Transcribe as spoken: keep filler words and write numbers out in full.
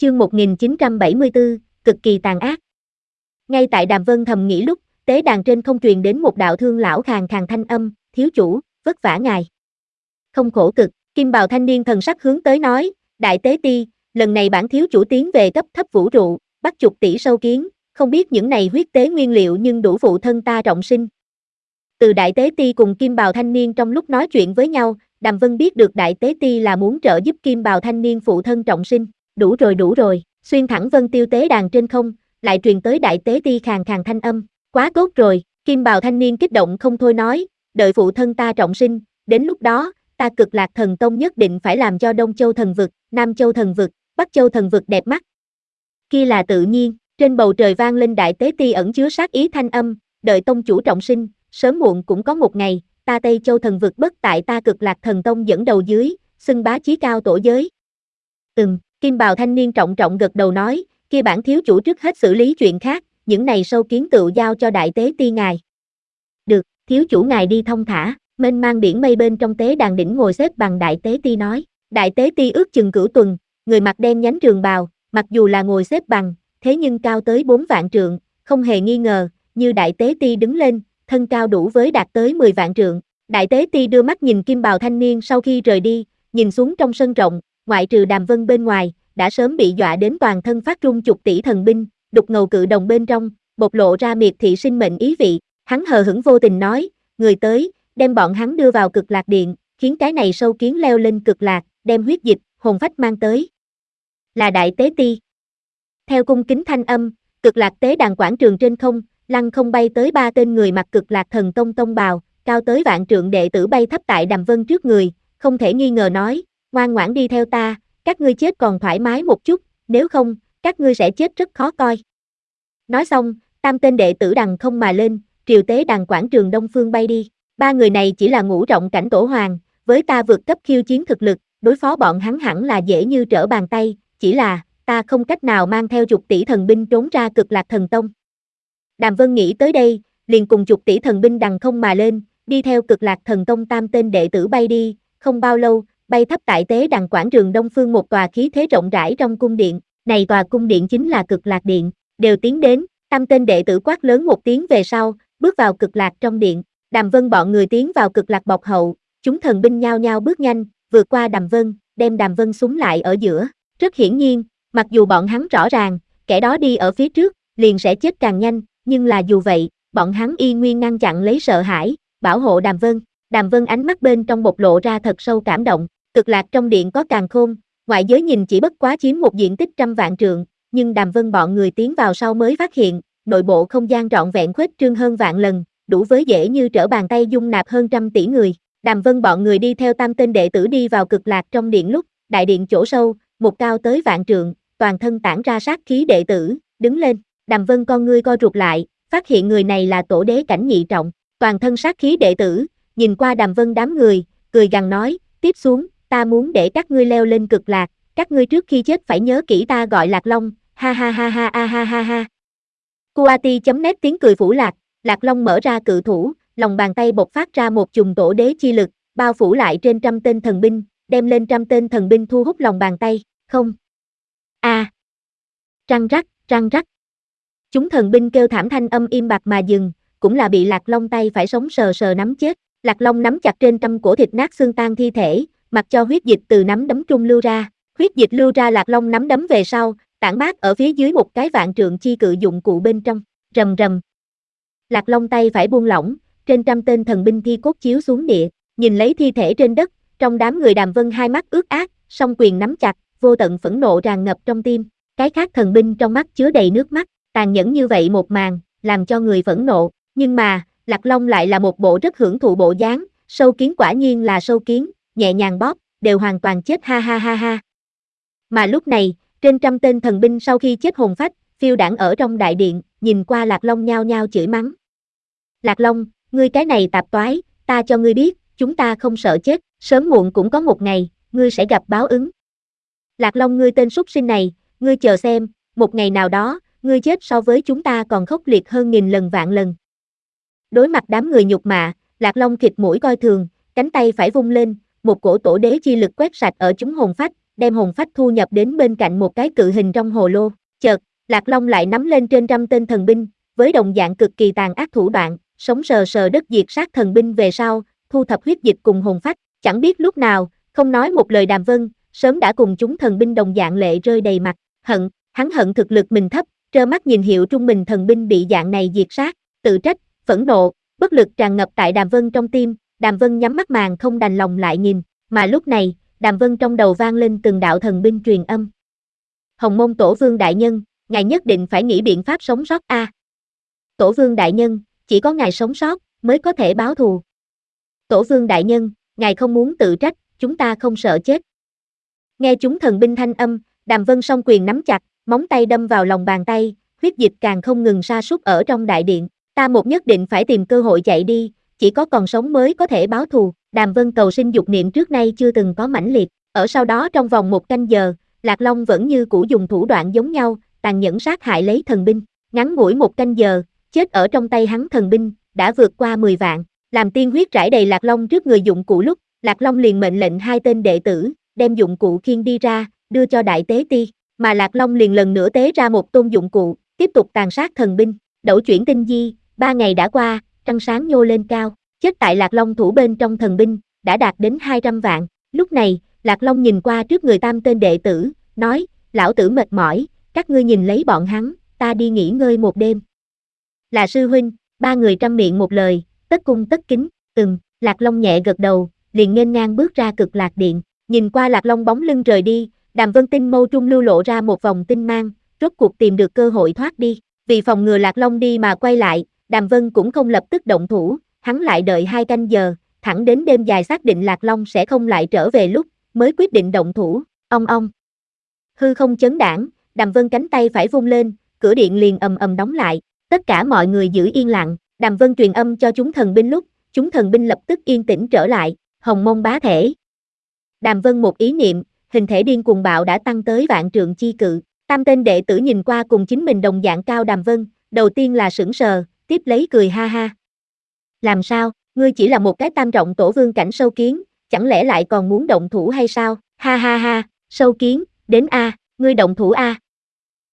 Chương một nghìn chín trăm bảy mươi tư, cực kỳ tàn ác. Ngay tại Đàm Vân thầm nghĩ lúc, tế đàn trên không truyền đến một đạo thương lão khàn khàn thanh âm, thiếu chủ, vất vả ngài. Không khổ cực, kim bào thanh niên thần sắc hướng tới nói, đại tế ti, lần này bản thiếu chủ tiến về cấp thấp vũ trụ, bắt chục tỷ sâu kiến, không biết những này huyết tế nguyên liệu nhưng đủ phụ thân ta trọng sinh. Từ đại tế ti cùng kim bào thanh niên trong lúc nói chuyện với nhau, Đàm Vân biết được đại tế ti là muốn trợ giúp kim bào thanh niên phụ thân trọng sinh. Đủ rồi đủ rồi, xuyên thẳng vân tiêu tế đàn trên không, lại truyền tới đại tế ti khàn khàn thanh âm, quá tốt rồi, kim bào thanh niên kích động không thôi nói, đợi phụ thân ta trọng sinh, đến lúc đó, ta Cực Lạc Thần Tông nhất định phải làm cho Đông Châu thần vực, Nam Châu thần vực, Bắc Châu thần vực đẹp mắt. Kia là tự nhiên, trên bầu trời vang lên đại tế ti ẩn chứa sát ý thanh âm, đợi tông chủ trọng sinh, sớm muộn cũng có một ngày, ta Tây Châu thần vực bất tại ta Cực Lạc Thần Tông dẫn đầu dưới, xưng bá chí cao tổ giới. Ừm. Kim bào thanh niên trọng trọng gật đầu nói, kia bản thiếu chủ trước hết xử lý chuyện khác, những này sâu kiến tựu giao cho đại tế ti ngài. Được, thiếu chủ ngài đi thông thả, mênh mang biển mây bên trong tế đàn đỉnh ngồi xếp bằng đại tế ti nói. Đại tế ti ước chừng cửu tuần, người mặc đen nhánh trường bào, mặc dù là ngồi xếp bằng, thế nhưng cao tới bốn vạn trượng, không hề nghi ngờ, như đại tế ti đứng lên, thân cao đủ với đạt tới mười vạn trượng. Đại tế ti đưa mắt nhìn kim bào thanh niên sau khi rời đi, nhìn xuống trong sân rộng, ngoại trừ Đàm Vân bên ngoài, đã sớm bị dọa đến toàn thân phát run chục tỷ thần binh, đục ngầu cự đồng bên trong, bộc lộ ra miệt thị sinh mệnh ý vị, hắn hờ hững vô tình nói, người tới, đem bọn hắn đưa vào Cực Lạc Điện, khiến cái này sâu kiến leo lên Cực Lạc, đem huyết dịch, hồn phách mang tới. Là đại tế ti. Theo cung kính thanh âm, Cực Lạc tế đàn quảng trường trên không, lăng không bay tới ba tên người mặc Cực Lạc Thần Tông tông bào, cao tới vạn trượng đệ tử bay thấp tại Đàm Vân trước người, không thể nghi ngờ nói, ngoan ngoãn đi theo ta, các ngươi chết còn thoải mái một chút, nếu không, các ngươi sẽ chết rất khó coi. Nói xong, tam tên đệ tử đằng không mà lên, triều tế đàn quảng trường Đông Phương bay đi. Ba người này chỉ là ngũ trọng cảnh tổ hoàng, với ta vượt cấp khiêu chiến thực lực, đối phó bọn hắn hẳn là dễ như trở bàn tay, chỉ là, ta không cách nào mang theo chục tỷ thần binh trốn ra Cực Lạc Thần Tông. Đàm Vân nghĩ tới đây, liền cùng chục tỷ thần binh đằng không mà lên, đi theo Cực Lạc Thần Tông tam tên đệ tử bay đi, không bao lâu, bay thấp tại tế đàn quảng trường Đông Phương một tòa khí thế rộng rãi trong cung điện, này tòa cung điện chính là Cực Lạc Điện, đều tiến đến, tam tên đệ tử quát lớn một tiếng về sau, bước vào Cực Lạc trong điện, Đàm Vân bọn người tiến vào Cực Lạc bọc hậu, chúng thần binh nhao nhao bước nhanh, vượt qua Đàm Vân, đem Đàm Vân súng lại ở giữa, rất hiển nhiên, mặc dù bọn hắn rõ ràng, kẻ đó đi ở phía trước, liền sẽ chết càng nhanh, nhưng là dù vậy, bọn hắn y nguyên ngăn chặn lấy sợ hãi, bảo hộ Đàm Vân. Đàm Vân ánh mắt bên trong bộc lộ ra thật sâu cảm động, Cực Lạc trong điện có càn khôn, ngoại giới nhìn chỉ bất quá chiếm một diện tích trăm vạn trượng, nhưng Đàm Vân bọn người tiến vào sau mới phát hiện, nội bộ không gian trọn vẹn khuếch trương hơn vạn lần, đủ với dễ như trở bàn tay dung nạp hơn trăm tỷ người. Đàm Vân bọn người đi theo tam tên đệ tử đi vào Cực Lạc trong điện lúc, đại điện chỗ sâu, một cao tới vạn trượng, toàn thân tản ra sát khí đệ tử, đứng lên, Đàm Vân con ngươi co rụt lại, phát hiện người này là tổ đế cảnh nhị trọng, toàn thân sát khí đệ tử, nhìn qua Đàm Vân đám người, cười gằn nói, tiếp xuống, ta muốn để các ngươi leo lên Cực Lạc, các ngươi trước khi chết phải nhớ kỹ ta gọi Lạc Long, ha ha ha ha ha ha ha ha. Kuati chấm nét tiếng cười phủ lạc, Lạc Long mở ra cự thủ, lòng bàn tay bộc phát ra một chùm tổ đế chi lực, bao phủ lại trên trăm tên thần binh, đem lên trăm tên thần binh thu hút lòng bàn tay, không. A. À. Răng rắc, răng rắc. Chúng thần binh kêu thảm thanh âm im bặt mà dừng, cũng là bị Lạc Long tay phải sống sờ sờ nắm chết. Lạc Long nắm chặt trên trăm cổ thịt nát xương tan thi thể, mặc cho huyết dịch từ nắm đấm trung lưu ra. Huyết dịch lưu ra Lạc Long nắm đấm về sau, tản mát ở phía dưới một cái vạn trượng chi cự dụng cụ bên trong. Rầm rầm. Lạc Long tay phải buông lỏng, trên trăm tên thần binh thi cốt chiếu xuống địa, nhìn lấy thi thể trên đất, trong đám người Đàm Vân hai mắt ướt át, song quyền nắm chặt, vô tận phẫn nộ tràn ngập trong tim. Cái khác thần binh trong mắt chứa đầy nước mắt, tàn nhẫn như vậy một màn, làm cho người phẫn nộ, nhưng mà, Lạc Long lại là một bộ rất hưởng thụ bộ dáng, sâu kiến quả nhiên là sâu kiến, nhẹ nhàng bóp, đều hoàn toàn chết ha ha ha ha. Mà lúc này, trên trăm tên thần binh sau khi chết hồn phách, phiêu đãng ở trong đại điện, nhìn qua Lạc Long nhao nhao chửi mắng. Lạc Long, ngươi cái này tạp toái, ta cho ngươi biết, chúng ta không sợ chết, sớm muộn cũng có một ngày, ngươi sẽ gặp báo ứng. Lạc Long ngươi tên súc sinh này, ngươi chờ xem, một ngày nào đó, ngươi chết so với chúng ta còn khốc liệt hơn nghìn lần vạn lần. Đối mặt đám người nhục mạ, Lạc Long khịt mũi coi thường, cánh tay phải vung lên, một cổ tổ đế chi lực quét sạch ở chúng hồn phách, đem hồn phách thu nhập đến bên cạnh một cái cự hình trong hồ lô. Chợt, Lạc Long lại nắm lên trên trăm tên thần binh, với đồng dạng cực kỳ tàn ác thủ đoạn, sống sờ sờ đất diệt sát thần binh về sau, thu thập huyết dịch cùng hồn phách, chẳng biết lúc nào, không nói một lời Đàm Vân, sớm đã cùng chúng thần binh đồng dạng lệ rơi đầy mặt, hận, hắn hận thực lực mình thấp, trơ mắt nhìn Hiệu Trung mình thần binh bị dạng này diệt sát, tự trách, phẫn nộ, bất lực tràn ngập tại Đàm Vân trong tim, Đàm Vân nhắm mắt màn không đành lòng lại nhìn, mà lúc này, Đàm Vân trong đầu vang lên từng đạo thần binh truyền âm. Hồng Môn Tổ Vương đại nhân, ngài nhất định phải nghĩ biện pháp sống sót a. À. Tổ Vương đại nhân, chỉ có ngài sống sót mới có thể báo thù. Tổ Vương đại nhân, ngài không muốn tự trách, chúng ta không sợ chết. Nghe chúng thần binh thanh âm, Đàm Vân song quyền nắm chặt, móng tay đâm vào lòng bàn tay, huyết dịch càng không ngừng sa sút ở trong đại điện. Ta một nhất định phải tìm cơ hội chạy đi, chỉ có còn sống mới có thể báo thù. Đàm Vân cầu sinh dục niệm trước nay chưa từng có mãnh liệt. Ở sau đó trong vòng một canh giờ, Lạc Long vẫn như cũ dùng thủ đoạn giống nhau, tàn nhẫn sát hại lấy thần binh. Ngắn ngủi một canh giờ, chết ở trong tay hắn thần binh, đã vượt qua mười vạn. Làm tiên huyết rải đầy Lạc Long trước người dụng cụ lúc, Lạc Long liền mệnh lệnh hai tên đệ tử, đem dụng cụ khiêng đi ra, đưa cho đại tế ti. Mà Lạc Long liền lần nữa tế ra một tôn dụng cụ, tiếp tục tàn sát thần binh. Đẩu chuyển tinh di, ba ngày đã qua, trăng sáng nhô lên cao, chết tại Lạc Long thủ bên trong thần binh, đã đạt đến hai trăm vạn. Lúc này, Lạc Long nhìn qua trước người tam tên đệ tử, nói, lão tử mệt mỏi, các ngươi nhìn lấy bọn hắn, ta đi nghỉ ngơi một đêm. Là sư huynh, ba người trăm miệng một lời, tất cung tất kính, ừm, Lạc Long nhẹ gật đầu, liền nghênh ngang bước ra Cực Lạc Điện, nhìn qua Lạc Long bóng lưng rời đi, Đàm Vân tinh mâu trung lưu lộ ra một vòng tinh mang, rốt cuộc tìm được cơ hội thoát đi, vì phòng ngừa Lạc Long đi mà quay lại, Đàm Vân cũng không lập tức động thủ, hắn lại đợi hai canh giờ, thẳng đến đêm dài xác định Lạc Long sẽ không lại trở về lúc, mới quyết định động thủ, ong ong. Hư không chấn đãng, Đàm Vân cánh tay phải vung lên, cửa điện liền ầm ầm đóng lại, tất cả mọi người giữ yên lặng, Đàm Vân truyền âm cho chúng thần binh lúc, chúng thần binh lập tức yên tĩnh trở lại, Hồng Môn bá thể. Đàm Vân một ý niệm, hình thể điên cuồng bạo đã tăng tới vạn trượng chi cự, tam tên đệ tử nhìn qua cùng chính mình đồng dạng cao Đàm Vân, đầu tiên là sững sờ, tiếp lấy cười ha ha. Làm sao, ngươi chỉ là một cái tam trọng tổ vương cảnh sâu kiến, chẳng lẽ lại còn muốn động thủ hay sao, ha ha ha, sâu kiến, đến a, ngươi động thủ a.